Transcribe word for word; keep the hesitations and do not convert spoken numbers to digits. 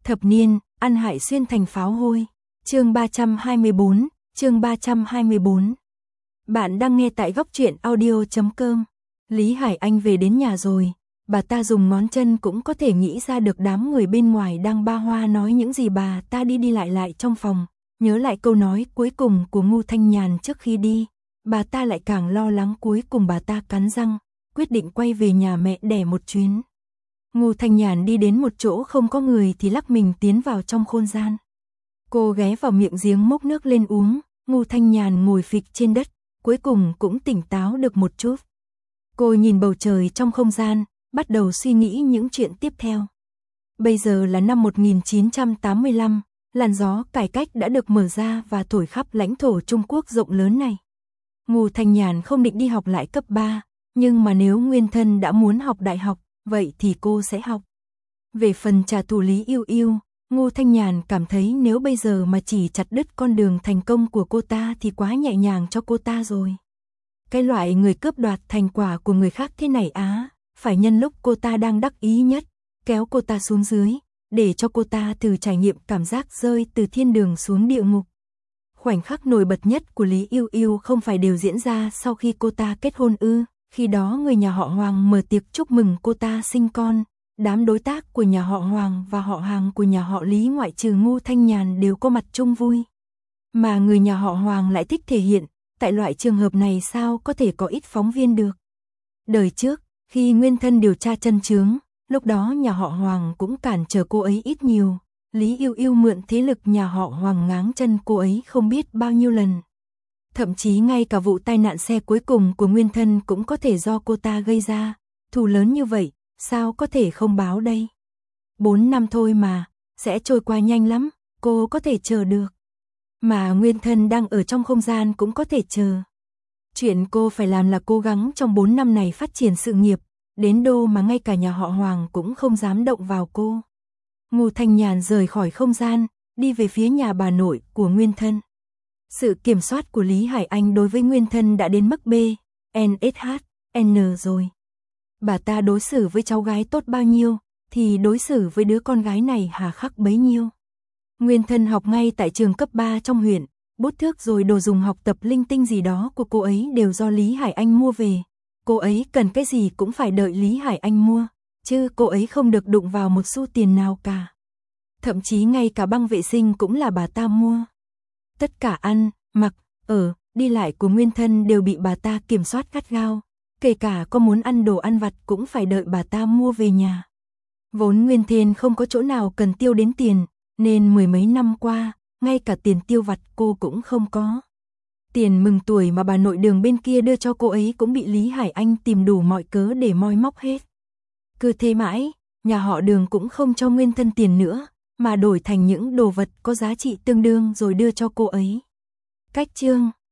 Thập niên, ăn hại xuyên thành pháo hôi. Chương ba trăm hai mươi bốn, chương ba trăm hai mươi bốn. Bạn đang nghe tại góc truyện audio chấm com. Lý Hải Anh về đến nhà rồi, bà ta dùng ngón chân cũng có thể nghĩ ra được đám người bên ngoài đang ba hoa nói những gì. Bà ta đi đi lại lại trong phòng, nhớ lại câu nói cuối cùng của Ngô Thanh Nhàn trước khi đi, bà ta lại càng lo lắng. Cuối cùng bà ta cắn răng, quyết định quay về nhà mẹ đẻ một chuyến. Ngô Thanh Nhàn đi đến một chỗ không có người thì lắc mình tiến vào trong không gian. Cô ghé vào miệng giếng múc nước lên uống. Ngô Thanh Nhàn ngồi phịch trên đất, cuối cùng cũng tỉnh táo được một chút. Cô nhìn bầu trời trong không gian, bắt đầu suy nghĩ những chuyện tiếp theo. Bây giờ là năm một nghìn chín trăm tám mươi lăm, làn gió cải cách đã được mở ra và thổi khắp lãnh thổ Trung Quốc rộng lớn này. Ngô Thanh Nhàn không định đi học lại cấp ba, nhưng mà nếu Nguyên Thân đã muốn học đại học, vậy thì cô sẽ học. Về phần trả thù Lý Yêu Yêu, Ngô Thanh Nhàn cảm thấy nếu bây giờ mà chỉ chặt đứt con đường thành công của cô ta thì quá nhẹ nhàng cho cô ta rồi. Cái loại người cướp đoạt thành quả của người khác thế này á, phải nhân lúc cô ta đang đắc ý nhất, kéo cô ta xuống dưới, để cho cô ta thử trải nghiệm cảm giác rơi từ thiên đường xuống địa ngục. Khoảnh khắc nổi bật nhất của Lý Yêu Yêu không phải đều diễn ra sau khi cô ta kết hôn ư? Khi đó người nhà họ Hoàng mở tiệc chúc mừng cô ta sinh con, đám đối tác của nhà họ Hoàng và họ hàng của nhà họ Lý ngoại trừ Ngô Thanh Nhàn đều có mặt chung vui. Mà người nhà họ Hoàng lại thích thể hiện, tại loại trường hợp này sao có thể có ít phóng viên được. Đời trước, khi Nguyên Thân điều tra chân chướng, lúc đó nhà họ Hoàng cũng cản trở cô ấy ít nhiều. Lý Yêu Yêu mượn thế lực nhà họ Hoàng ngáng chân cô ấy không biết bao nhiêu lần. Thậm chí ngay cả vụ tai nạn xe cuối cùng của Nguyên Thân cũng có thể do cô ta gây ra. Thù lớn như vậy, sao có thể không báo đây? Bốn năm thôi mà, sẽ trôi qua nhanh lắm, cô có thể chờ được. Mà Nguyên Thân đang ở trong không gian cũng có thể chờ. Chuyện cô phải làm là cố gắng trong bốn năm này phát triển sự nghiệp, đến đô mà ngay cả nhà họ Hoàng cũng không dám động vào cô. Ngô Thanh Nhàn rời khỏi không gian, đi về phía nhà bà nội của Nguyên Thân. Sự kiểm soát của Lý Hải Anh đối với Nguyên Thân đã đến mức B, N S H, N rồi. Bà ta đối xử với cháu gái tốt bao nhiêu, thì đối xử với đứa con gái này hà khắc bấy nhiêu. Nguyên Thân học ngay tại trường cấp ba trong huyện, bút thước rồi đồ dùng học tập linh tinh gì đó của cô ấy đều do Lý Hải Anh mua về. Cô ấy cần cái gì cũng phải đợi Lý Hải Anh mua, chứ cô ấy không được đụng vào một xu tiền nào cả. Thậm chí ngay cả băng vệ sinh cũng là bà ta mua. Tất cả ăn, mặc, ở, đi lại của Nguyên Thân đều bị bà ta kiểm soát gắt gao. Kể cả có muốn ăn đồ ăn vặt cũng phải đợi bà ta mua về nhà. Vốn Nguyên Thiên không có chỗ nào cần tiêu đến tiền, nên mười mấy năm qua, ngay cả tiền tiêu vặt cô cũng không có. Tiền mừng tuổi mà bà nội Đường bên kia đưa cho cô ấy cũng bị Lý Hải Anh tìm đủ mọi cớ để moi móc hết. Cứ thế mãi, nhà họ Đường cũng không cho Nguyên Thân tiền nữa, mà đổi thành những đồ vật có giá trị tương đương rồi đưa cho cô ấy. Cách chương